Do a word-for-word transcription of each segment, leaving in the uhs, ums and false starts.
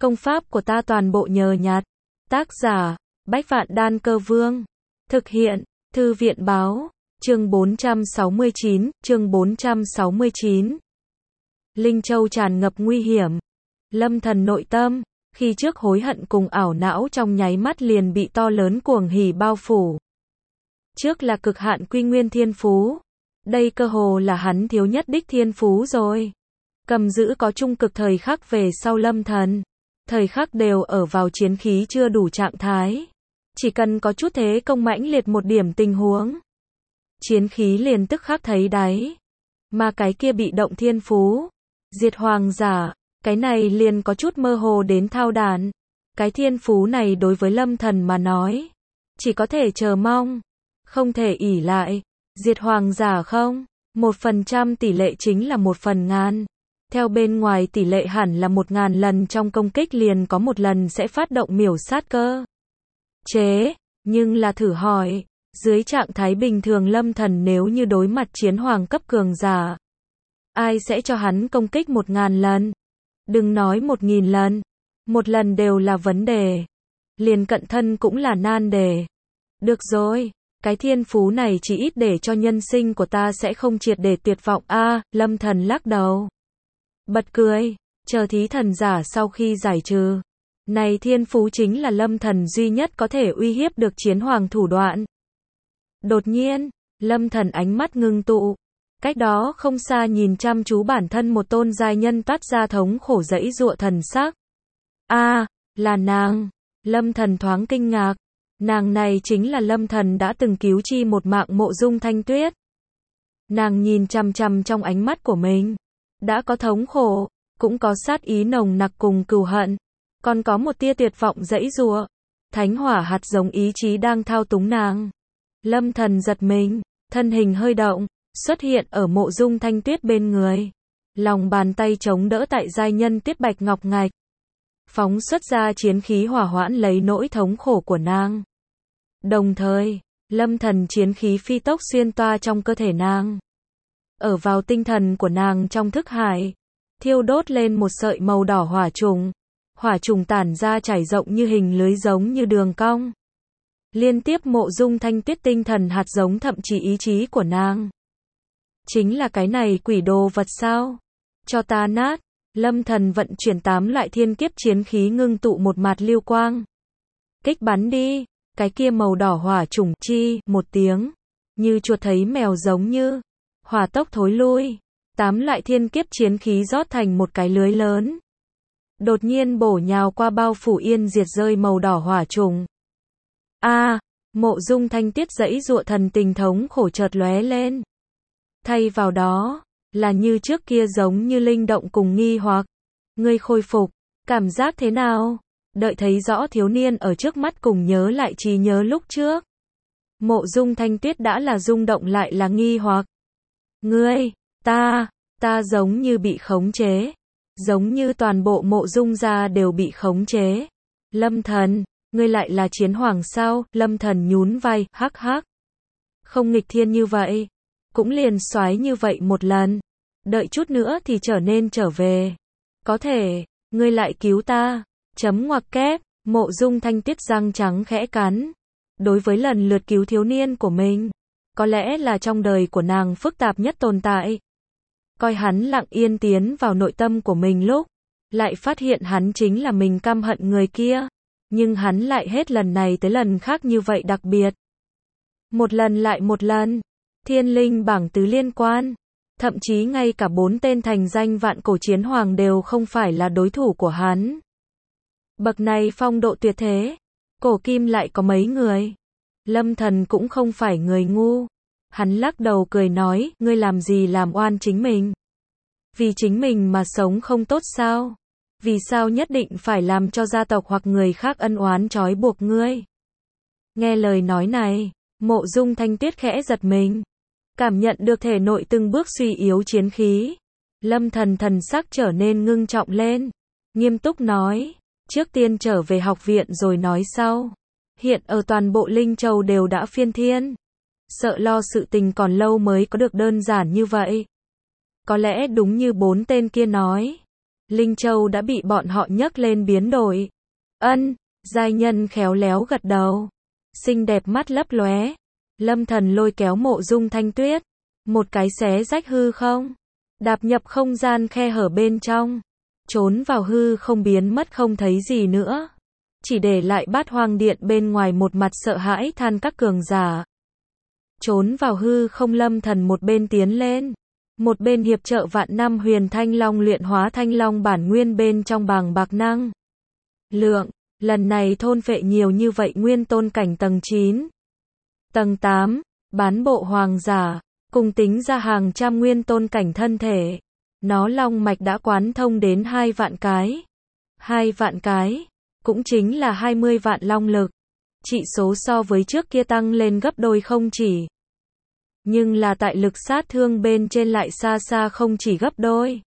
Công pháp của ta toàn bộ nhờ nhặt. Tác giả, Bách Vạn Đan Cơ Vương. Thực hiện, Thư viện báo, chương bốn trăm sáu mươi chín, chương bốn trăm sáu mươi chín. Linh Châu tràn ngập nguy hiểm. Lâm Thần nội tâm, khi trước hối hận cùng ảo não trong nháy mắt liền bị to lớn cuồng hỉ bao phủ. Trước là cực hạn quy nguyên thiên phú. Đây cơ hồ là hắn thiếu nhất đích thiên phú rồi. Cầm giữ có trung cực thời khắc về sau Lâm Thần. Thời khắc đều ở vào chiến khí chưa đủ trạng thái. Chỉ cần có chút thế công mãnh liệt một điểm tình huống. Chiến khí liền tức khắc thấy đáy. Mà cái kia bị động thiên phú. Diệt hoàng giả. Cái này liền có chút mơ hồ đến thao đàn. Cái thiên phú này đối với Lâm Thần mà nói. Chỉ có thể chờ mong. Không thể ỷ lại. Diệt hoàng giả không? Một phần trăm tỷ lệ chính là một phần ngàn. Theo bên ngoài tỷ lệ hẳn là một ngàn lần trong công kích liền có một lần sẽ phát động miểu sát cơ. Chế, nhưng là thử hỏi, dưới trạng thái bình thường Lâm Thần nếu như đối mặt chiến hoàng cấp cường giả, ai sẽ cho hắn công kích một ngàn lần? Đừng nói một nghìn lần, một lần đều là vấn đề. Liền cận thân cũng là nan đề. Được rồi, cái thiên phú này chỉ ít để cho nhân sinh của ta sẽ không triệt để tuyệt vọng a. À, Lâm Thần lắc đầu. Bật cười, chờ thí thần giả sau khi giải trừ. Này thiên phú chính là Lâm Thần duy nhất có thể uy hiếp được chiến hoàng thủ đoạn. Đột nhiên, Lâm Thần ánh mắt ngưng tụ. Cách đó không xa nhìn chăm chú bản thân một tôn giai nhân toát ra thống khổ dãy dụa thần sắc. A, à, là nàng. Lâm Thần thoáng kinh ngạc. Nàng này chính là Lâm Thần đã từng cứu chi một mạng Mộ Dung Thanh Tuyết. Nàng nhìn chằm chằm trong ánh mắt của mình. Đã có thống khổ, cũng có sát ý nồng nặc cùng cừu hận, còn có một tia tuyệt vọng dãy giụa. Thánh hỏa hạt giống ý chí đang thao túng nàng. Lâm Thần giật mình, thân hình hơi động, xuất hiện ở Mộ Dung Thanh Tuyết bên người. Lòng bàn tay chống đỡ tại giai nhân Tuyết Bạch Ngọc Ngạch. Phóng xuất ra chiến khí hỏa hoãn lấy nỗi thống khổ của nàng. Đồng thời, Lâm Thần chiến khí phi tốc xuyên toa trong cơ thể nàng. Ở vào tinh thần của nàng trong thức hải, thiêu đốt lên một sợi màu đỏ hỏa trùng. Hỏa trùng tản ra trải rộng như hình lưới giống như đường cong. Liên tiếp Mộ Dung Thanh Tuyết tinh thần hạt giống thậm chí ý chí của nàng. Chính là cái này quỷ đồ vật sao? Cho ta nát. Lâm Thần vận chuyển tám loại thiên kiếp chiến khí ngưng tụ một mạt lưu quang. Kích bắn đi. Cái kia màu đỏ hỏa trùng chi, một tiếng. Như chuột thấy mèo giống như. Hỏa tốc thối lui. Tám loại thiên kiếp chiến khí rót thành một cái lưới lớn. Đột nhiên bổ nhào qua bao phủ yên diệt rơi màu đỏ hỏa trùng. A, à, Mộ Dung Thanh Tuyết dãy dụa thần tình thống khổ chợt lóe lên. Thay vào đó, là như trước kia giống như linh động cùng nghi hoặc. Ngươi khôi phục, cảm giác thế nào? Đợi thấy rõ thiếu niên ở trước mắt cùng nhớ lại trí nhớ lúc trước. Mộ Dung Thanh Tuyết đã là rung động lại là nghi hoặc. Ngươi, ta, ta giống như bị khống chế. Giống như toàn bộ Mộ Dung gia đều bị khống chế. Lâm Thần, ngươi lại là chiến hoàng sao? Lâm Thần nhún vai, hắc hắc. Không nghịch thiên như vậy. Cũng liền xoái như vậy một lần. Đợi chút nữa thì trở nên trở về. Có thể, ngươi lại cứu ta. Chấm ngoặc kép, Mộ Dung Thanh Tuyết răng trắng khẽ cắn. Đối với lần lượt cứu thiếu niên của mình, có lẽ là trong đời của nàng phức tạp nhất tồn tại. Coi hắn lặng yên tiến vào nội tâm của mình lúc, lại phát hiện hắn chính là mình căm hận người kia. Nhưng hắn lại hết lần này tới lần khác như vậy đặc biệt. Một lần lại một lần, thiên linh bảng tứ liên quan, thậm chí ngay cả bốn tên thành danh vạn cổ chiến hoàng đều không phải là đối thủ của hắn. Bậc này phong độ tuyệt thế, cổ kim lại có mấy người. Lâm Thần cũng không phải người ngu. Hắn lắc đầu cười nói, ngươi làm gì làm oan chính mình? Vì chính mình mà sống không tốt sao? Vì sao nhất định phải làm cho gia tộc hoặc người khác ân oán trói buộc ngươi? Nghe lời nói này, Mộ Dung Thanh Tuyết khẽ giật mình. Cảm nhận được thể nội từng bước suy yếu chiến khí. Lâm Thần thần sắc trở nên ngưng trọng lên. Nghiêm túc nói, trước tiên trở về học viện rồi nói sau. Hiện ở toàn bộ Linh Châu đều đã phiên thiên. Sợ lo sự tình còn lâu mới có được đơn giản như vậy. Có lẽ đúng như bốn tên kia nói. Linh Châu đã bị bọn họ nhấc lên biến đổi. Ân, giai nhân khéo léo gật đầu. Xinh đẹp mắt lấp lóe. Lâm Thần lôi kéo Mộ Dung Thanh Tuyết. Một cái xé rách hư không. Đạp nhập không gian khe hở bên trong. Trốn vào hư không biến mất không thấy gì nữa. Chỉ để lại Bát Hoang Điện bên ngoài một mặt sợ hãi than các cường giả. Trốn vào hư không Lâm Thần một bên tiến lên. Một bên hiệp trợ vạn năm huyền thanh long luyện hóa thanh long bản nguyên bên trong bàng bạc năng. Lượng, lần này thôn phệ nhiều như vậy nguyên tôn cảnh tầng chín. Tầng tám, bán bộ hoàng giả, cùng tính ra hàng trăm nguyên tôn cảnh thân thể. Nó long mạch đã quán thông đến hai vạn cái. Hai vạn cái, cũng chính là hai mươi vạn long lực. Trị số so với trước kia tăng lên gấp đôi không chỉ. Nhưng là tại lực sát thương bên trên lại xa xa không chỉ gấp đôi.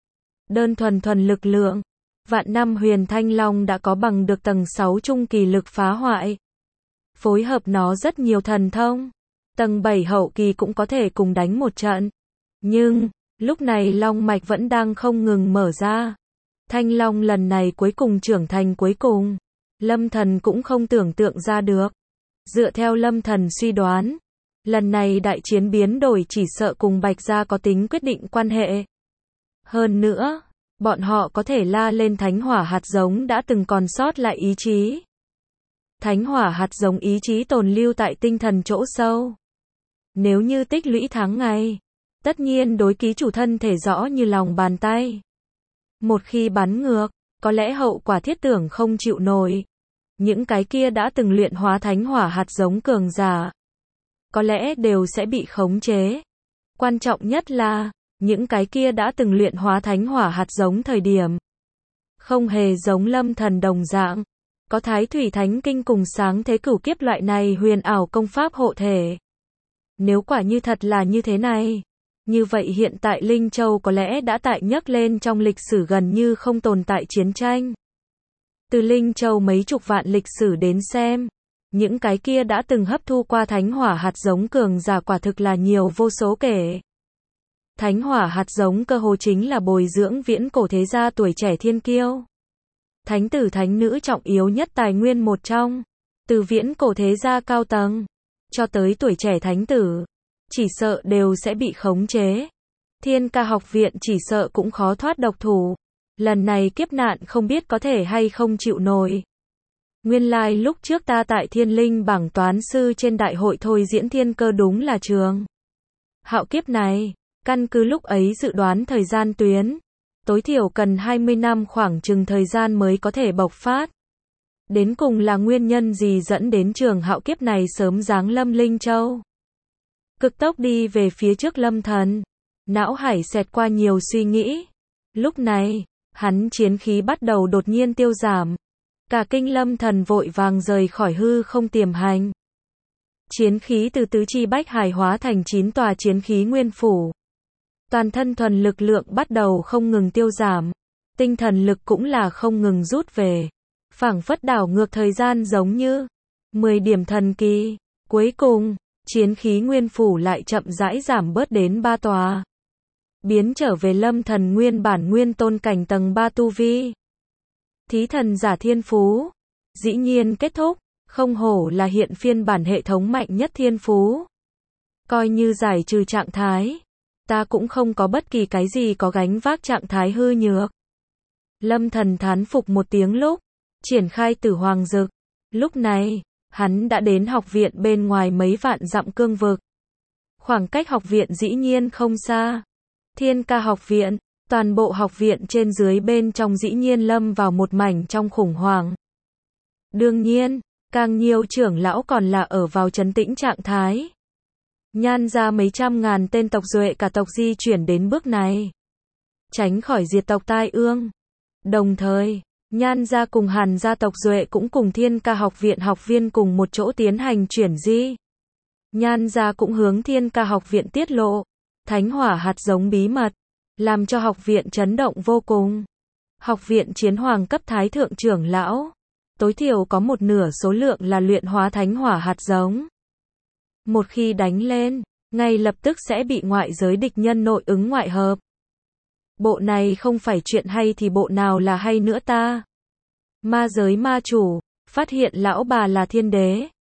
Đơn thuần thuần lực lượng, vạn năm huyền thanh long đã có bằng được tầng sáu trung kỳ lực phá hoại. Phối hợp nó rất nhiều thần thông, tầng bảy hậu kỳ cũng có thể cùng đánh một trận. Nhưng, lúc này long mạch vẫn đang không ngừng mở ra. Thanh long lần này cuối cùng trưởng thành cuối cùng. Lâm Thần cũng không tưởng tượng ra được. Dựa theo Lâm Thần suy đoán, lần này đại chiến biến đổi chỉ sợ cùng Bạch Gia có tính quyết định quan hệ. Hơn nữa, bọn họ có thể la lên thánh hỏa hạt giống đã từng còn sót lại ý chí. Thánh hỏa hạt giống ý chí tồn lưu tại tinh thần chỗ sâu. Nếu như tích lũy tháng ngày, tất nhiên đối ký chủ thân thể rõ như lòng bàn tay. Một khi bắn ngược, có lẽ hậu quả thiết tưởng không chịu nổi. Những cái kia đã từng luyện hóa thánh hỏa hạt giống cường giả, có lẽ đều sẽ bị khống chế. Quan trọng nhất là, những cái kia đã từng luyện hóa thánh hỏa hạt giống thời điểm, không hề giống Lâm Thần đồng dạng, có Thái Thủy Thánh Kinh cùng sáng thế cửu kiếp loại này huyền ảo công pháp hộ thể. Nếu quả như thật là như thế này, như vậy hiện tại Linh Châu có lẽ đã tại nhấc lên trong lịch sử gần như không tồn tại chiến tranh. Từ Linh Châu mấy chục vạn lịch sử đến xem, những cái kia đã từng hấp thu qua thánh hỏa hạt giống cường giả quả thực là nhiều vô số kể. Thánh hỏa hạt giống cơ hồ chính là bồi dưỡng viễn cổ thế gia tuổi trẻ thiên kiêu. Thánh tử thánh nữ trọng yếu nhất tài nguyên một trong, từ viễn cổ thế gia cao tầng, cho tới tuổi trẻ thánh tử, chỉ sợ đều sẽ bị khống chế. Thiên Ca học viện chỉ sợ cũng khó thoát độc thủ. Lần này kiếp nạn không biết có thể hay không chịu nổi. Nguyên lai like lúc trước ta tại Thiên Linh bảng toán sư trên đại hội thôi diễn thiên cơ đúng là trường hạo kiếp này, căn cứ lúc ấy dự đoán thời gian tuyến, tối thiểu cần hai mươi năm khoảng chừng thời gian mới có thể bộc phát. Đến cùng là nguyên nhân gì dẫn đến trường hạo kiếp này sớm giáng lâm Linh Châu? Cực tốc đi về phía trước Lâm Thần, não hải xẹt qua nhiều suy nghĩ. Lúc này, hắn chiến khí bắt đầu đột nhiên tiêu giảm. Cả kinh Lâm Thần vội vàng rời khỏi hư không tiềm hành. Chiến khí từ tứ chi bách hải hóa thành chín tòa chiến khí nguyên phủ. Toàn thân thuần lực lượng bắt đầu không ngừng tiêu giảm. Tinh thần lực cũng là không ngừng rút về. Phảng phất đảo ngược thời gian giống như mười điểm thần kỳ. Cuối cùng, chiến khí nguyên phủ lại chậm rãi giảm bớt đến ba tòa. Biến trở về Lâm Thần nguyên bản nguyên tôn cảnh tầng ba tu vi. Thí thần giả thiên phú, dĩ nhiên kết thúc, không hổ là hiện phiên bản hệ thống mạnh nhất thiên phú. Coi như giải trừ trạng thái, ta cũng không có bất kỳ cái gì có gánh vác trạng thái hư nhược. Lâm Thần thán phục một tiếng lúc, triển khai Tử Hoàng Dực. Lúc này, hắn đã đến học viện bên ngoài mấy vạn dặm cương vực. Khoảng cách học viện dĩ nhiên không xa. Thiên Ca học viện, toàn bộ học viện trên dưới bên trong dĩ nhiên lâm vào một mảnh trong khủng hoảng. Đương nhiên, càng nhiều trưởng lão còn là ở vào trấn tĩnh trạng thái. Nhan ra mấy trăm ngàn tên tộc duệ cả tộc di chuyển đến bước này, tránh khỏi diệt tộc tai ương. Đồng thời, Nhan gia cùng Hàn gia tộc duệ cũng cùng Thiên Ca học viện học viên cùng một chỗ tiến hành chuyển di. Nhan gia cũng hướng Thiên Ca học viện tiết lộ thánh hỏa hạt giống bí mật, làm cho học viện chấn động vô cùng. Học viện chiến hoàng cấp thái thượng trưởng lão, tối thiểu có một nửa số lượng là luyện hóa thánh hỏa hạt giống. Một khi đánh lên, ngay lập tức sẽ bị ngoại giới địch nhân nội ứng ngoại hợp. Bộ này không phải chuyện hay thì bộ nào là hay nữa ta? Ma giới ma chủ, phát hiện lão bà là thiên đế.